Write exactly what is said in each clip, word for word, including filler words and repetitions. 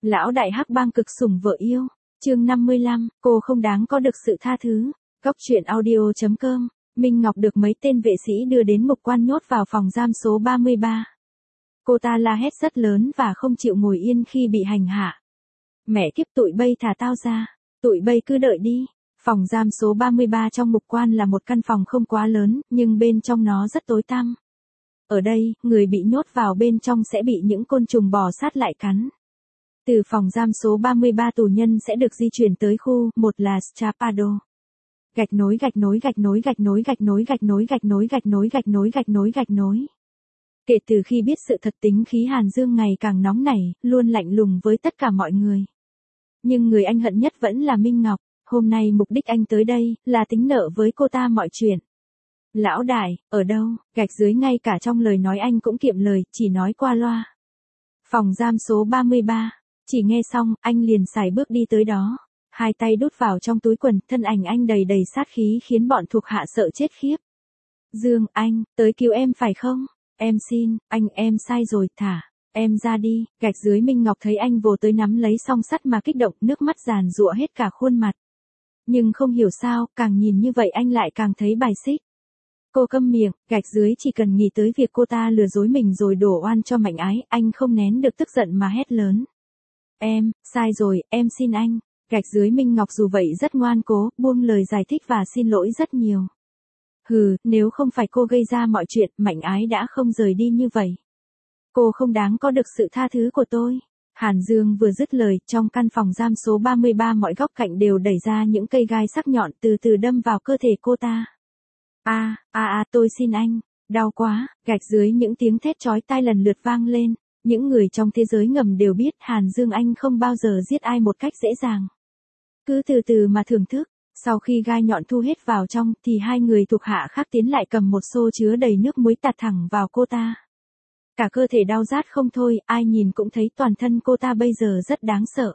Lão đại hắc bang cực sủng vợ yêu. Chương năm mươi lăm, cô không đáng có được sự tha thứ. Cóc truyện audio chấm com. Minh Ngọc được mấy tên vệ sĩ đưa đến mục quan nhốt vào phòng giam số ba mươi ba. Cô ta la hét rất lớn và không chịu ngồi yên khi bị hành hạ. Mẹ kiếp tụi bây thả tao ra. Tụi bây cứ đợi đi. Phòng giam số ba mươi ba trong mục quan là một căn phòng không quá lớn, nhưng bên trong nó rất tối tăm. Ở đây, người bị nhốt vào bên trong sẽ bị những côn trùng bò sát lại cắn. Từ phòng giam số ba mươi ba tù nhân sẽ được di chuyển tới khu, một là Strapado. Gạch nối gạch nối gạch nối gạch nối gạch nối gạch nối gạch nối gạch nối gạch nối gạch nối gạch nối. Kể từ khi biết sự thật, tính khí Hàn Dương ngày càng nóng nảy, luôn lạnh lùng với tất cả mọi người. Nhưng người anh hận nhất vẫn là Minh Ngọc. Hôm nay mục đích anh tới đây, là tính nợ với cô ta mọi chuyện. Lão đại, ở đâu? Gạch dưới ngay cả trong lời nói anh cũng kiệm lời, chỉ nói qua loa. Phòng giam số ba mươi ba. Chỉ nghe xong, anh liền sải bước đi tới đó. Hai tay đút vào trong túi quần, thân ảnh anh đầy đầy sát khí khiến bọn thuộc hạ sợ chết khiếp. Dương, anh, tới cứu em phải không? Em xin, anh, em sai rồi, thả. Em ra đi. Gạch dưới Minh Ngọc thấy anh vồ tới nắm lấy song sắt mà kích động, nước mắt giàn giụa hết cả khuôn mặt. Nhưng không hiểu sao, càng nhìn như vậy anh lại càng thấy bài xích. Cô câm miệng, gạch dưới chỉ cần nghĩ tới việc cô ta lừa dối mình rồi đổ oan cho Mạnh Ái, anh không nén được tức giận mà hét lớn. Em, sai rồi, em xin anh. Gạch dưới Minh Ngọc dù vậy rất ngoan cố, buông lời giải thích và xin lỗi rất nhiều. Hừ, nếu không phải cô gây ra mọi chuyện, Mạnh Ái đã không rời đi như vậy. Cô không đáng có được sự tha thứ của tôi. Hàn Dương vừa dứt lời, trong căn phòng giam số ba mươi ba mọi góc cạnh đều đẩy ra những cây gai sắc nhọn từ từ đâm vào cơ thể cô ta. A, a a, tôi xin anh, đau quá. Gạch dưới những tiếng thét chói tai lần lượt vang lên. Những người trong thế giới ngầm đều biết Hàn Dương anh không bao giờ giết ai một cách dễ dàng. Cứ từ từ mà thưởng thức. Sau khi gai nhọn thu hết vào trong thì hai người thuộc hạ khác tiến lại cầm một xô chứa đầy nước muối tạt thẳng vào cô ta. Cả cơ thể đau rát không thôi, ai nhìn cũng thấy toàn thân cô ta bây giờ rất đáng sợ.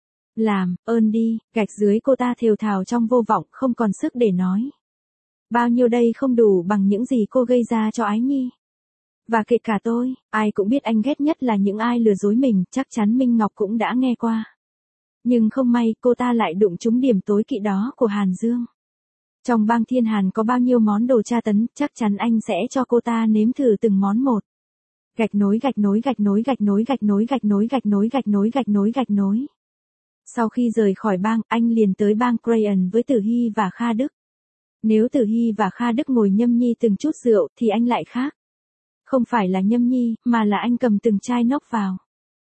Làm, ơn đi. Gạch dưới cô ta thều thào trong vô vọng, không còn sức để nói. Bao nhiêu đây không đủ bằng những gì cô gây ra cho Ái Nhi. Và kể cả tôi, ai cũng biết anh ghét nhất là những ai lừa dối mình, chắc chắn Minh Ngọc cũng đã nghe qua. Nhưng không may, cô ta lại đụng trúng điểm tối kỵ đó của Hàn Dương. Trong bang Thiên Hàn có bao nhiêu món đồ tra tấn, chắc chắn anh sẽ cho cô ta nếm thử từng món một. Gạch nối gạch nối gạch nối gạch nối gạch nối gạch nối gạch nối gạch nối gạch nối gạch nối. Sau khi rời khỏi bang, anh liền tới bang Crayon với Tử Hy và Kha Đức. Nếu Tử Hy và Kha Đức ngồi nhâm nhi từng chút rượu thì anh lại khác. Không phải là nhâm nhi, mà là anh cầm từng chai nốc vào.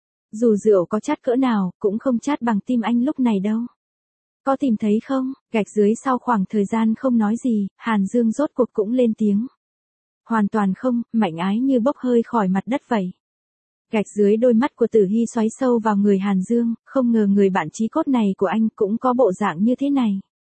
Dù rượu có chát cỡ nào, cũng không chát bằng tim anh lúc này đâu. Có tìm thấy không? Gạch dưới sau khoảng thời gian không nói gì, Hàn Dương rốt cuộc cũng lên tiếng. Hoàn toàn không, Mạnh Ái như bốc hơi khỏi mặt đất vậy. Gạch dưới đôi mắt của Tử Hy xoáy sâu vào người Hàn Dương, không ngờ người bạn chí cốt này của anh cũng có bộ dạng như thế này.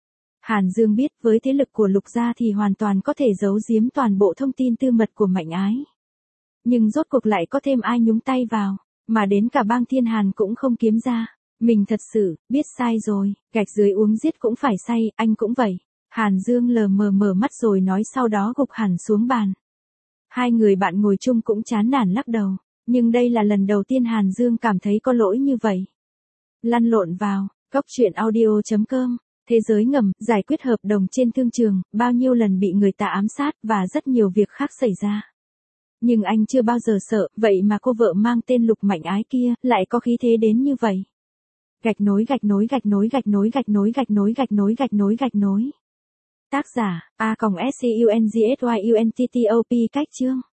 Hàn Dương biết với thế lực của Lục gia thì hoàn toàn có thể giấu giếm toàn bộ thông tin tư mật của Mạnh Ái. Nhưng rốt cuộc lại có thêm ai nhúng tay vào, mà đến cả bang Thiên Hàn cũng không kiếm ra. Mình thật sự, biết sai rồi, gạch dưới uống giết cũng phải say, anh cũng vậy. Hàn Dương lờ mờ mở mắt rồi nói, sau đó gục hẳn xuống bàn. Hai người bạn ngồi chung cũng chán nản lắc đầu, nhưng đây là lần đầu tiên Hàn Dương cảm thấy có lỗi như vậy. Lăn lộn vào, cóc truyện audio chấm com. Thế giới ngầm, giải quyết hợp đồng trên thương trường, bao nhiêu lần bị người ta ám sát và rất nhiều việc khác xảy ra. Nhưng anh chưa bao giờ sợ, vậy mà cô vợ mang tên Lục Mạnh Ái kia lại có khí thế đến như vậy. Gạch nối gạch nối gạch nối gạch nối gạch nối gạch nối gạch nối gạch nối gạch nối. Tác giả A S C U N G S Y U N T T O P. Cách chương.